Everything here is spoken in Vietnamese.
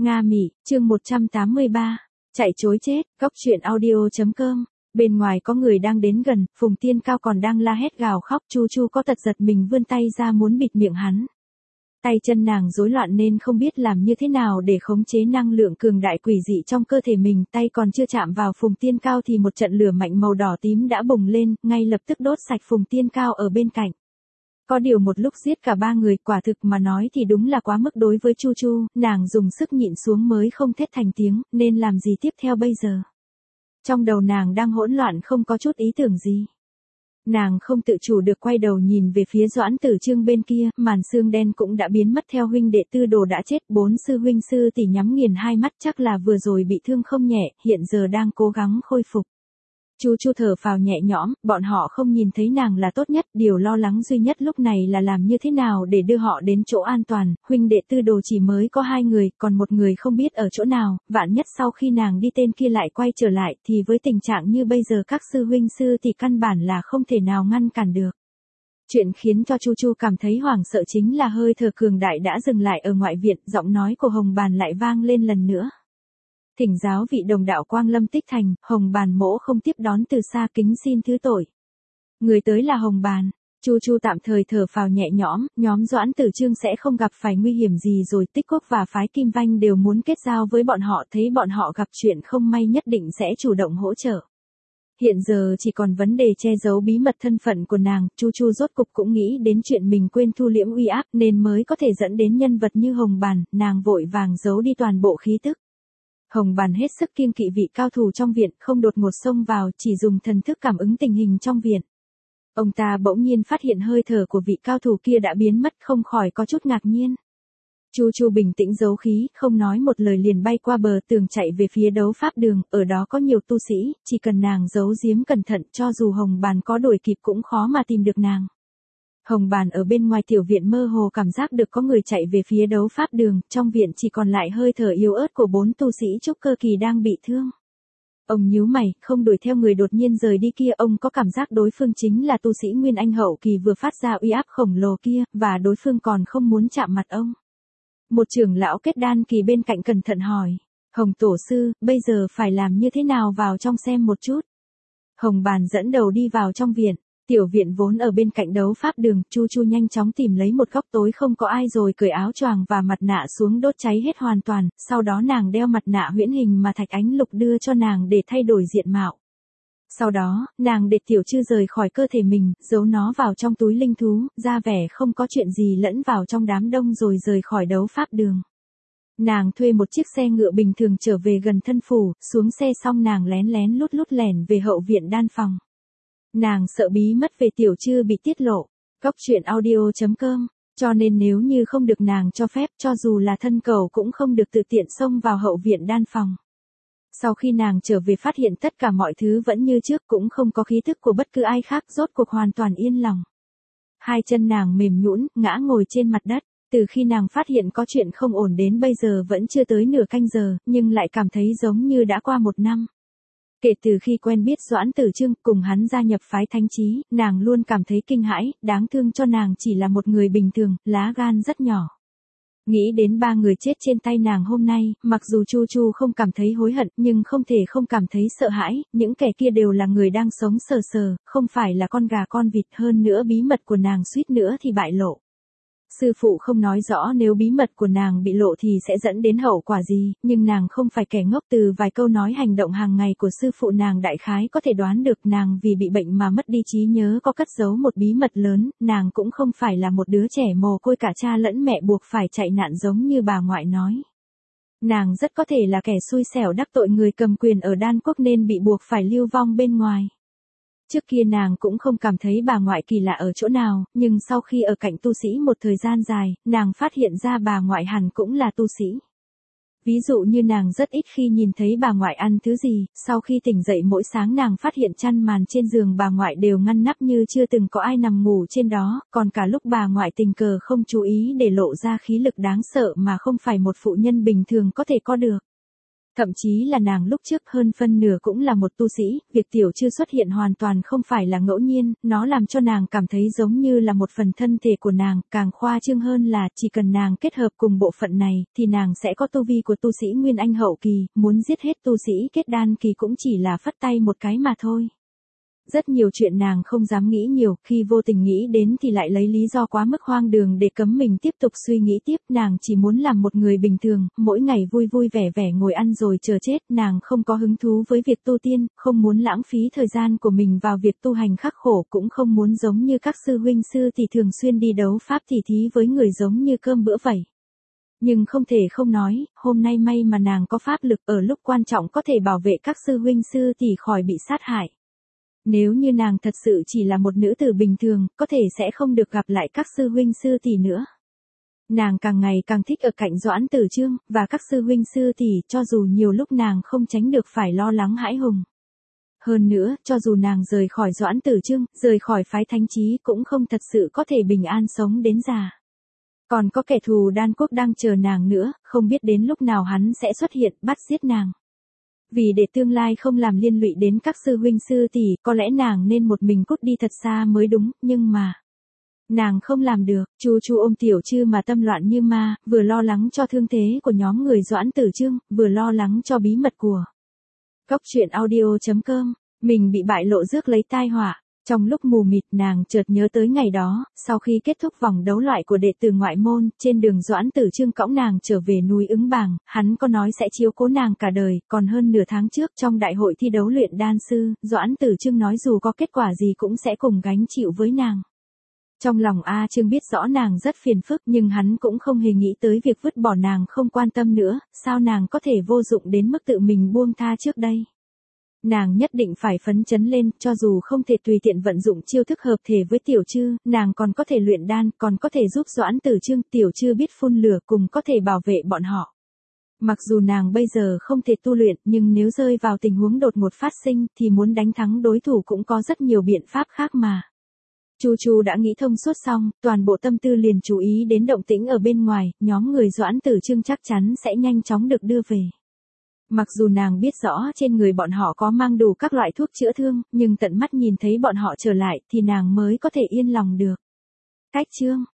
Nga Mị, chương 183. Chạy chối chết, góc truyện audio.com. Bên ngoài có người đang đến gần, Phùng Tiên Cao còn đang la hét gào khóc, Chu Chu có tật giật mình vươn tay ra muốn bịt miệng hắn. Tay chân nàng rối loạn nên không biết làm như thế nào để khống chế năng lượng cường đại quỷ dị trong cơ thể mình, tay còn chưa chạm vào Phùng Tiên Cao thì một trận lửa mạnh màu đỏ tím đã bùng lên, ngay lập tức đốt sạch Phùng Tiên Cao ở bên cạnh. Có điều một lúc giết cả ba người, quả thực mà nói thì đúng là quá mức đối với Chu Chu, nàng dùng sức nhịn xuống mới không thét thành tiếng, nên làm gì tiếp theo bây giờ. Trong đầu nàng đang hỗn loạn không có chút ý tưởng gì. Nàng không tự chủ được quay đầu nhìn về phía Doãn Tử Trương bên kia, màn sương đen cũng đã biến mất theo huynh đệ Tư Đồ đã chết, bốn sư huynh sư tỷ nhắm nghiền hai mắt chắc là vừa rồi bị thương không nhẹ, hiện giờ đang cố gắng khôi phục. Chu Chu thở phào nhẹ nhõm, bọn họ không nhìn thấy nàng là tốt nhất, điều lo lắng duy nhất lúc này là làm như thế nào để đưa họ đến chỗ an toàn, huynh đệ Tư Đồ chỉ mới có hai người, còn một người không biết ở chỗ nào, vạn nhất sau khi nàng đi tên kia lại quay trở lại thì với tình trạng như bây giờ các sư huynh sư thì căn bản là không thể nào ngăn cản được. Chuyện khiến cho Chu Chu cảm thấy hoảng sợ chính là hơi thở cường đại đã dừng lại ở ngoại viện, giọng nói của Hồng Bàn lại vang lên lần nữa. Thỉnh giáo vị đồng đạo Quang Lâm Tích Thành, Hồng Bàn mỗ không tiếp đón từ xa, kính xin thứ tội. Người tới là Hồng Bàn. Chu Chu tạm thời thở phào nhẹ nhõm, nhóm Doãn Tử Trương sẽ không gặp phải nguy hiểm gì rồi, Tích Quốc và phái Kim Vanh đều muốn kết giao với bọn họ, thấy bọn họ gặp chuyện không may nhất định sẽ chủ động hỗ trợ. Hiện giờ chỉ còn vấn đề che giấu bí mật thân phận của nàng, Chu Chu rốt cục cũng nghĩ đến chuyện mình quên thu liễm uy áp nên mới có thể dẫn đến nhân vật như Hồng Bàn, nàng vội vàng giấu đi toàn bộ khí tức. Hồng Bàn hết sức kiêng kỵ vị cao thủ trong viện, không đột ngột xông vào, chỉ dùng thần thức cảm ứng tình hình trong viện. Ông ta bỗng nhiên phát hiện hơi thở của vị cao thủ kia đã biến mất, không khỏi có chút ngạc nhiên. Chu Chu bình tĩnh giấu khí, không nói một lời liền bay qua bờ tường chạy về phía đấu pháp đường, ở đó có nhiều tu sĩ, chỉ cần nàng giấu giếm cẩn thận cho dù Hồng Bàn có đuổi kịp cũng khó mà tìm được nàng. Hồng Bàn ở bên ngoài tiểu viện mơ hồ cảm giác được có người chạy về phía đấu pháp đường, trong viện chỉ còn lại hơi thở yếu ớt của bốn tu sĩ trúc cơ kỳ đang bị thương. Ông nhíu mày, không đuổi theo người đột nhiên rời đi kia, ông có cảm giác đối phương chính là tu sĩ Nguyên Anh hậu kỳ vừa phát ra uy áp khổng lồ kia, và đối phương còn không muốn chạm mặt ông. Một trưởng lão kết đan kỳ bên cạnh cẩn thận hỏi, Hồng Tổ Sư, bây giờ phải làm như thế nào, vào trong xem một chút. Hồng Bàn dẫn đầu đi vào trong viện. Tiểu viện vốn ở bên cạnh đấu pháp đường, Chu Chu nhanh chóng tìm lấy một góc tối không có ai rồi cởi áo choàng và mặt nạ xuống đốt cháy hết hoàn toàn, sau đó nàng đeo mặt nạ huyễn hình mà Thạch Ánh Lục đưa cho nàng để thay đổi diện mạo. Sau đó, nàng để tiểu chư rời khỏi cơ thể mình, giấu nó vào trong túi linh thú, ra vẻ không có chuyện gì lẫn vào trong đám đông rồi rời khỏi đấu pháp đường. Nàng thuê một chiếc xe ngựa bình thường trở về gần thân phủ, xuống xe xong nàng lén lén lút lút lẻn về hậu viện đan phòng. Nàng sợ bí mất về tiểu chư bị tiết lộ, góc truyện audio.com, cho nên nếu như không được nàng cho phép, cho dù là thân cầu cũng không được tự tiện xông vào hậu viện đan phòng. Sau khi nàng trở về phát hiện tất cả mọi thứ vẫn như trước, cũng không có khí thức của bất cứ ai khác, rốt cuộc hoàn toàn yên lòng. Hai chân nàng mềm nhũn, ngã ngồi trên mặt đất, từ khi nàng phát hiện có chuyện không ổn đến bây giờ vẫn chưa tới nửa canh giờ, nhưng lại cảm thấy giống như đã qua một năm. Kể từ khi quen biết Doãn Tử Trương, cùng hắn gia nhập phái Thánh Chí, nàng luôn cảm thấy kinh hãi, đáng thương cho nàng chỉ là một người bình thường, lá gan rất nhỏ. Nghĩ đến ba người chết trên tay nàng hôm nay, mặc dù Chu Chu không cảm thấy hối hận, nhưng không thể không cảm thấy sợ hãi, những kẻ kia đều là người đang sống sờ sờ, không phải là con gà con vịt, hơn nữa bí mật của nàng suýt nữa thì bại lộ. Sư phụ không nói rõ nếu bí mật của nàng bị lộ thì sẽ dẫn đến hậu quả gì, nhưng nàng không phải kẻ ngốc, từ vài câu nói hành động hàng ngày của sư phụ nàng đại khái có thể đoán được nàng vì bị bệnh mà mất đi trí nhớ có cất giấu một bí mật lớn, nàng cũng không phải là một đứa trẻ mồ côi cả cha lẫn mẹ buộc phải chạy nạn giống như bà ngoại nói. Nàng rất có thể là kẻ xui xẻo đắc tội người cầm quyền ở Đan Quốc nên bị buộc phải lưu vong bên ngoài. Trước kia nàng cũng không cảm thấy bà ngoại kỳ lạ ở chỗ nào, nhưng sau khi ở cạnh tu sĩ một thời gian dài, nàng phát hiện ra bà ngoại hẳn cũng là tu sĩ. Ví dụ như nàng rất ít khi nhìn thấy bà ngoại ăn thứ gì, sau khi tỉnh dậy mỗi sáng nàng phát hiện chăn màn trên giường bà ngoại đều ngăn nắp như chưa từng có ai nằm ngủ trên đó, còn cả lúc bà ngoại tình cờ không chú ý để lộ ra khí lực đáng sợ mà không phải một phụ nhân bình thường có thể có được. Thậm chí là nàng lúc trước hơn phân nửa cũng là một tu sĩ, việc Tiểu Trư xuất hiện hoàn toàn không phải là ngẫu nhiên, nó làm cho nàng cảm thấy giống như là một phần thân thể của nàng, càng khoa trương hơn là chỉ cần nàng kết hợp cùng bộ phận này, thì nàng sẽ có tu vi của tu sĩ Nguyên Anh hậu kỳ, muốn giết hết tu sĩ kết đan kỳ cũng chỉ là phất tay một cái mà thôi. Rất nhiều chuyện nàng không dám nghĩ nhiều, khi vô tình nghĩ đến thì lại lấy lý do quá mức hoang đường để cấm mình tiếp tục suy nghĩ tiếp. Nàng chỉ muốn làm một người bình thường, mỗi ngày vui vui vẻ vẻ ngồi ăn rồi chờ chết. Nàng không có hứng thú với việc tu tiên, không muốn lãng phí thời gian của mình vào việc tu hành khắc khổ, cũng không muốn giống như các sư huynh sư thì thường xuyên đi đấu pháp tỉ thí với người giống như cơm bữa vậy. Nhưng không thể không nói, hôm nay may mà nàng có pháp lực ở lúc quan trọng có thể bảo vệ các sư huynh sư tỷ khỏi bị sát hại. Nếu như nàng thật sự chỉ là một nữ tử bình thường, có thể sẽ không được gặp lại các sư huynh sư tỷ nữa. Nàng càng ngày càng thích ở cạnh Doãn Tử Chương, và các sư huynh sư tỷ, cho dù nhiều lúc nàng không tránh được phải lo lắng hãi hùng. Hơn nữa, cho dù nàng rời khỏi Doãn Tử Chương, rời khỏi phái thánh trí cũng không thật sự có thể bình an sống đến già. Còn có kẻ thù Đan Quốc đang chờ nàng nữa, không biết đến lúc nào hắn sẽ xuất hiện bắt giết nàng. Vì để tương lai không làm liên lụy đến các sư huynh sư tỷ, có lẽ nàng nên một mình cút đi thật xa mới đúng, nhưng mà nàng không làm được. Chu Chu ôm Tiểu Trư mà tâm loạn như ma, vừa lo lắng cho thương thế của nhóm người Doãn Tử Chương, vừa lo lắng cho bí mật của Cốc Truyện Audio.com. Mình bị bại lộ rước lấy tai họa. Trong lúc mù mịt nàng chợt nhớ tới ngày đó, sau khi kết thúc vòng đấu loại của đệ tử ngoại môn, trên đường Doãn Tử Chương cõng nàng trở về núi Ứng Bàng, hắn có nói sẽ chiếu cố nàng cả đời, còn hơn nửa tháng trước trong đại hội thi đấu luyện đan sư, Doãn Tử Chương nói dù có kết quả gì cũng sẽ cùng gánh chịu với nàng. Trong lòng A Trương biết rõ nàng rất phiền phức nhưng hắn cũng không hề nghĩ tới việc vứt bỏ nàng không quan tâm nữa, sao nàng có thể vô dụng đến mức tự mình buông tha trước đây. Nàng nhất định phải phấn chấn lên, cho dù không thể tùy tiện vận dụng chiêu thức hợp thể với Tiểu Trư, nàng còn có thể luyện đan, còn có thể giúp Doãn Tử Chương, Tiểu Trư biết phun lửa cùng có thể bảo vệ bọn họ. Mặc dù nàng bây giờ không thể tu luyện, nhưng nếu rơi vào tình huống đột ngột phát sinh, thì muốn đánh thắng đối thủ cũng có rất nhiều biện pháp khác mà. Chu Chu đã nghĩ thông suốt xong, toàn bộ tâm tư liền chú ý đến động tĩnh ở bên ngoài, nhóm người Doãn Tử Chương chắc chắn sẽ nhanh chóng được đưa về. Mặc dù nàng biết rõ trên người bọn họ có mang đủ các loại thuốc chữa thương, nhưng tận mắt nhìn thấy bọn họ trở lại thì nàng mới có thể yên lòng được. Cách chương